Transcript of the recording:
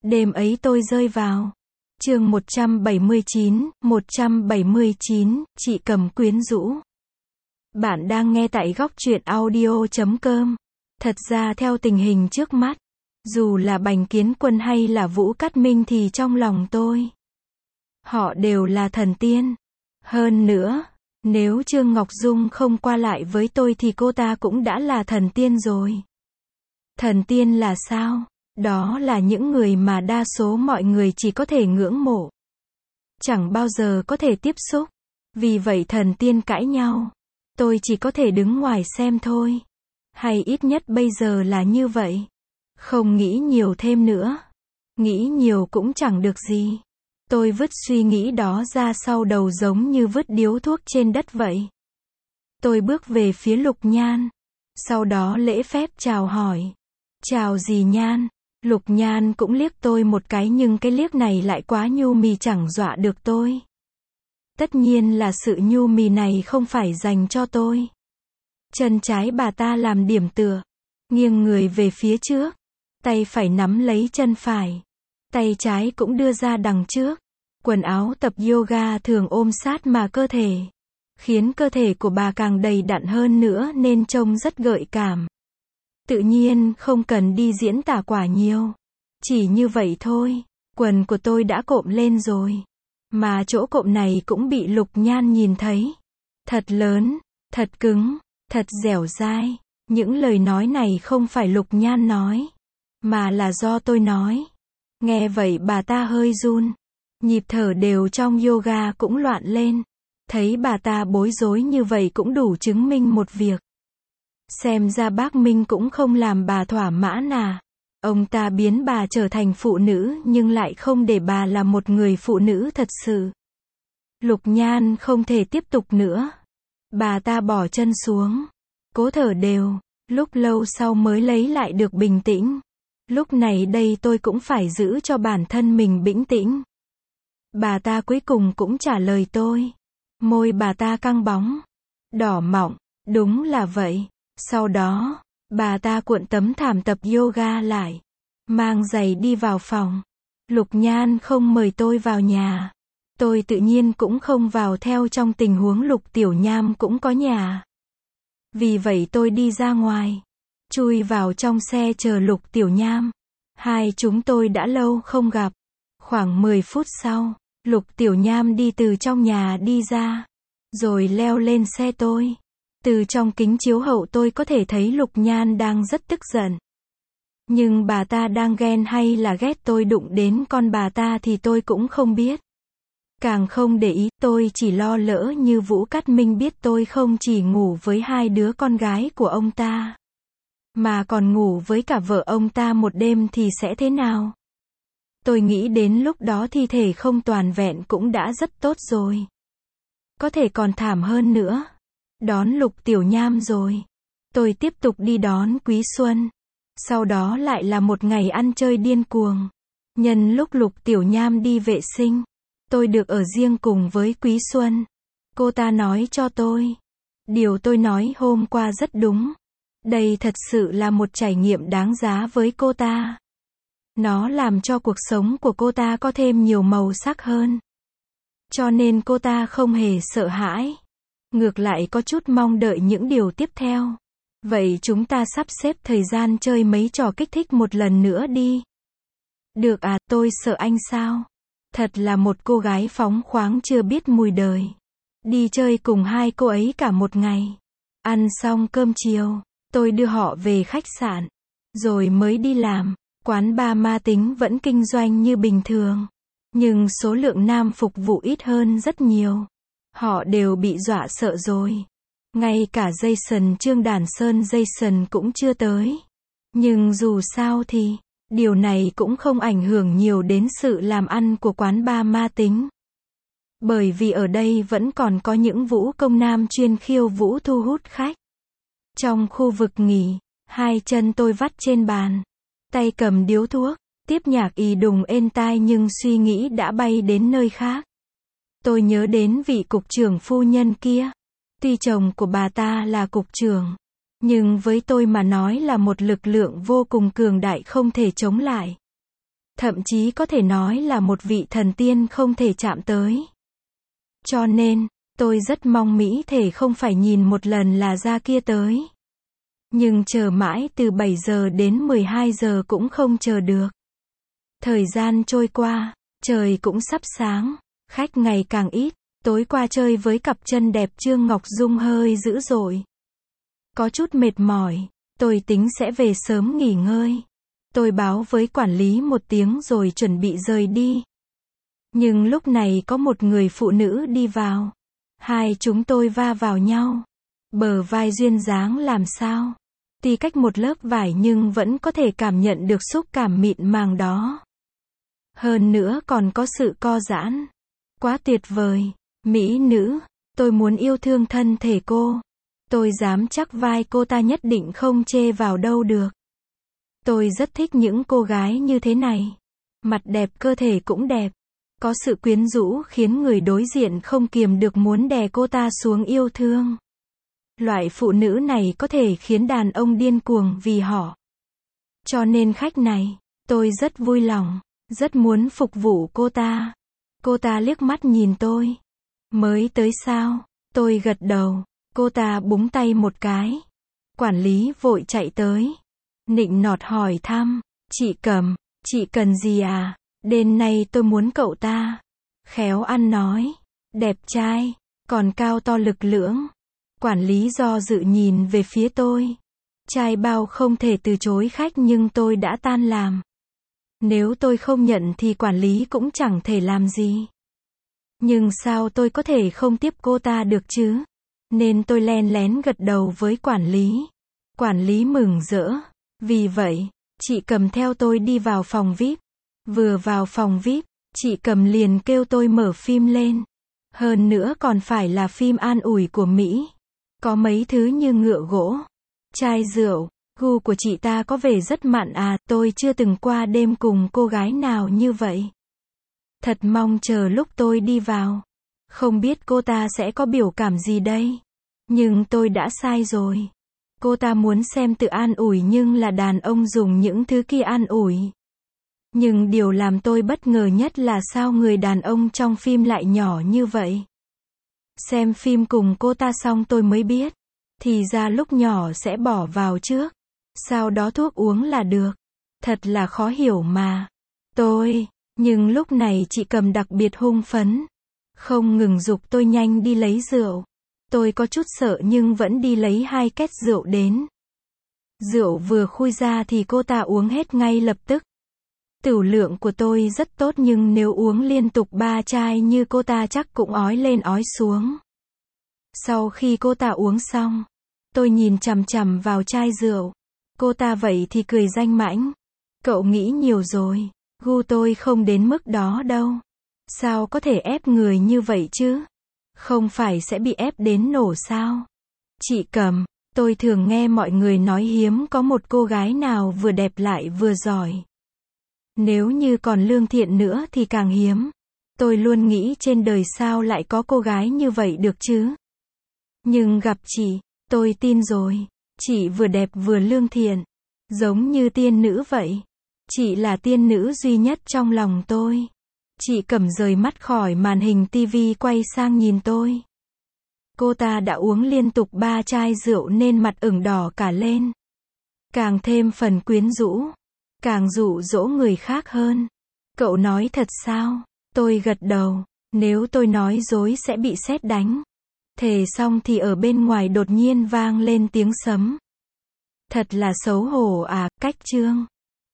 Đêm ấy tôi rơi vào. Chương 179, chị Cầm quyến rũ. Bạn đang nghe tại góc truyện audio.com. Thật ra theo tình hình trước mắt, dù là Bành Kiến Quân hay là Vũ Cát Minh thì trong lòng tôi, họ đều là thần tiên. Hơn nữa, nếu Trương Ngọc Dung không qua lại với tôi thì cô ta cũng đã là thần tiên rồi. Thần tiên là sao? Đó là những người mà đa số mọi người chỉ có thể ngưỡng mộ, chẳng bao giờ có thể tiếp xúc. Vì vậy thần tiên cãi nhau, tôi chỉ có thể đứng ngoài xem thôi. Hay ít nhất bây giờ là như vậy. Không nghĩ nhiều thêm nữa. Nghĩ nhiều cũng chẳng được gì. Tôi vứt suy nghĩ đó ra sau đầu giống như vứt điếu thuốc trên đất vậy. Tôi bước về phía Lục Nhan. Sau đó lễ phép chào hỏi. Chào dì Nhan. Lục Nhan cũng liếc tôi một cái nhưng cái liếc này lại quá nhu mì chẳng dọa được tôi. Tất nhiên là sự nhu mì này không phải dành cho tôi. Chân trái bà ta làm điểm tựa, nghiêng người về phía trước, tay phải nắm lấy chân phải, tay trái cũng đưa ra đằng trước. Quần áo tập yoga thường ôm sát mà cơ thể, khiến cơ thể của bà càng đầy đặn hơn nữa nên trông rất gợi cảm. Tự nhiên không cần đi diễn tả quá nhiều. Chỉ như vậy thôi, quần của tôi đã cộm lên rồi. Mà chỗ cộm này cũng bị Lục Nhan nhìn thấy. Thật lớn, thật cứng, thật dẻo dai. Những lời nói này không phải Lục Nhan nói, mà là do tôi nói. Nghe vậy bà ta hơi run. Nhịp thở đều trong yoga cũng loạn lên. Thấy bà ta bối rối như vậy cũng đủ chứng minh một việc. Xem ra bác Minh cũng không làm bà thỏa mãn à. Ông ta biến bà trở thành phụ nữ nhưng lại không để bà là một người phụ nữ thật sự. Lục Nhan không thể tiếp tục nữa. Bà ta bỏ chân xuống, cố thở đều, lúc lâu sau mới lấy lại được bình tĩnh. Lúc này đây tôi cũng phải giữ cho bản thân mình bình tĩnh. Bà ta cuối cùng cũng trả lời tôi. Môi bà ta căng bóng, đỏ mọng, đúng là vậy. Sau đó, bà ta cuộn tấm thảm tập yoga lại, mang giày đi vào phòng. Lục Nhan không mời tôi vào nhà. Tôi tự nhiên cũng không vào theo trong tình huống Lục Tiểu Nham cũng có nhà. Vì vậy tôi đi ra ngoài, chui vào trong xe chờ Lục Tiểu Nham. Hai chúng tôi đã lâu không gặp. Khoảng 10 phút sau, Lục Tiểu Nham đi từ trong nhà đi ra, rồi leo lên xe tôi. Từ trong kính chiếu hậu tôi có thể thấy Lục Nhan đang rất tức giận. Nhưng bà ta đang ghen hay là ghét tôi đụng đến con bà ta thì tôi cũng không biết. Càng không để ý, tôi chỉ lo lỡ như Vũ Cát Minh biết tôi không chỉ ngủ với hai đứa con gái của ông ta, mà còn ngủ với cả vợ ông ta một đêm thì sẽ thế nào. Tôi nghĩ đến lúc đó thi thể không toàn vẹn cũng đã rất tốt rồi. Có thể còn thảm hơn nữa. Đón Lục Tiểu Nham rồi. Tôi tiếp tục đi đón Quý Xuân. Sau đó lại là một ngày ăn chơi điên cuồng. Nhân lúc Lục Tiểu Nham đi vệ sinh, tôi được ở riêng cùng với Quý Xuân. Cô ta nói cho tôi. Điều tôi nói hôm qua rất đúng. Đây thật sự là một trải nghiệm đáng giá với cô ta. Nó làm cho cuộc sống của cô ta có thêm nhiều màu sắc hơn. Cho nên cô ta không hề sợ hãi. Ngược lại có chút mong đợi những điều tiếp theo. Vậy chúng ta sắp xếp thời gian chơi mấy trò kích thích một lần nữa đi. Được à, tôi sợ anh sao? Thật là một cô gái phóng khoáng chưa biết mùi đời. Đi chơi cùng hai cô ấy cả một ngày. Ăn xong cơm chiều, tôi đưa họ về khách sạn. Rồi mới đi làm. Quán bar Ma Tính vẫn kinh doanh như bình thường. Nhưng số lượng nam phục vụ ít hơn rất nhiều. Họ đều bị dọa sợ rồi. Ngay cả Jason Trương Đản Sơn Jason cũng chưa tới. Nhưng dù sao thì, điều này cũng không ảnh hưởng nhiều đến sự làm ăn của quán bar Ma Tính. Bởi vì ở đây vẫn còn có những vũ công nam chuyên khiêu vũ thu hút khách. Trong khu vực nghỉ, hai chân tôi vắt trên bàn, tay cầm điếu thuốc, tiếp nhạc ì đùng êm tai nhưng suy nghĩ đã bay đến nơi khác. Tôi nhớ đến vị cục trưởng phu nhân kia. Tuy chồng của bà ta là cục trưởng, nhưng với tôi mà nói là một lực lượng vô cùng cường đại không thể chống lại. Thậm chí có thể nói là một vị thần tiên không thể chạm tới. Cho nên, tôi rất mong Mỹ thể không phải nhìn một lần là ra kia tới. Nhưng chờ mãi từ 7 giờ đến 12 giờ cũng không chờ được. Thời gian trôi qua, trời cũng sắp sáng, khách ngày càng ít, tối qua chơi với cặp chân đẹp Trương Ngọc Dung hơi dữ dội. Có chút mệt mỏi, tôi tính sẽ về sớm nghỉ ngơi. Tôi báo với quản lý một tiếng rồi chuẩn bị rời đi. Nhưng lúc này có một người phụ nữ đi vào. Hai chúng tôi va vào nhau. Bờ vai duyên dáng làm sao. Tuy cách một lớp vải nhưng vẫn có thể cảm nhận được xúc cảm mịn màng đó. Hơn nữa còn có sự co giãn. Quá tuyệt vời. Mỹ nữ, tôi muốn yêu thương thân thể cô. Tôi dám chắc vai cô ta nhất định không chê vào đâu được. Tôi rất thích những cô gái như thế này. Mặt đẹp, cơ thể cũng đẹp. Có sự quyến rũ khiến người đối diện không kiềm được muốn đè cô ta xuống yêu thương. Loại phụ nữ này có thể khiến đàn ông điên cuồng vì họ. Cho nên khách này, tôi rất vui lòng, rất muốn phục vụ cô ta. Cô ta liếc mắt nhìn tôi. Mới tới sao? Tôi gật đầu. Cô ta búng tay một cái. Quản lý vội chạy tới. Nịnh nọt hỏi thăm. Chị Cẩm, chị cần gì à? Đêm nay tôi muốn cậu ta. Khéo ăn nói. Đẹp trai. Còn cao to lực lưỡng. Quản lý do dự nhìn về phía tôi. Trai bao không thể từ chối khách nhưng tôi đã tan làm. Nếu tôi không nhận thì quản lý cũng chẳng thể làm gì. Nhưng sao tôi có thể không tiếp cô ta được chứ? Nên tôi len lén gật đầu với quản lý. Quản lý mừng rỡ. Vì vậy, chị Cầm theo tôi đi vào phòng VIP. Vừa vào phòng VIP, chị Cầm liền kêu tôi mở phim lên. Hơn nữa còn phải là phim an ủi của Mỹ. Có mấy thứ như ngựa gỗ, chai rượu, gu của chị ta có vẻ rất mặn à, tôi chưa từng qua đêm cùng cô gái nào như vậy. Thật mong chờ lúc tôi đi vào. Không biết cô ta sẽ có biểu cảm gì đây. Nhưng tôi đã sai rồi. Cô ta muốn xem tự an ủi nhưng là đàn ông dùng những thứ kia an ủi. Nhưng điều làm tôi bất ngờ nhất là sao người đàn ông trong phim lại nhỏ như vậy. Xem phim cùng cô ta xong tôi mới biết. Thì ra lúc nhỏ sẽ bỏ vào trước. Sau đó thuốc uống là được. Thật là khó hiểu mà. Nhưng lúc này chị Cầm đặc biệt hung phấn. Không ngừng giục tôi nhanh đi lấy rượu. Tôi có chút sợ nhưng vẫn đi lấy 2 két rượu đến. Rượu vừa khui ra thì cô ta uống hết ngay lập tức. Tửu lượng của tôi rất tốt nhưng nếu uống liên tục 3 chai như cô ta chắc cũng ói lên ói xuống. Sau khi cô ta uống xong, tôi nhìn chằm chằm vào chai rượu. Cô ta vậy thì cười danh mãnh. Cậu nghĩ nhiều rồi, gu tôi không đến mức đó đâu. Sao có thể ép người như vậy chứ? Không phải sẽ bị ép đến nổ sao? Chị Cầm, tôi thường nghe mọi người nói hiếm có một cô gái nào vừa đẹp lại vừa giỏi. Nếu như còn lương thiện nữa thì càng hiếm. Tôi luôn nghĩ trên đời sao lại có cô gái như vậy được chứ? Nhưng gặp chị, tôi tin rồi. Chị vừa đẹp vừa lương thiện. Giống như tiên nữ vậy. Chị là tiên nữ duy nhất trong lòng tôi. Chị Cẩm rời mắt khỏi màn hình tivi quay sang nhìn tôi. Cô ta đã uống liên tục 3 chai rượu nên mặt ửng đỏ cả lên. Càng thêm phần quyến rũ. Càng dụ dỗ người khác hơn. Cậu nói thật sao? Tôi gật đầu. Nếu tôi nói dối sẽ bị sét đánh. Thề xong thì ở bên ngoài đột nhiên vang lên tiếng sấm. Thật là xấu hổ à, cách chương.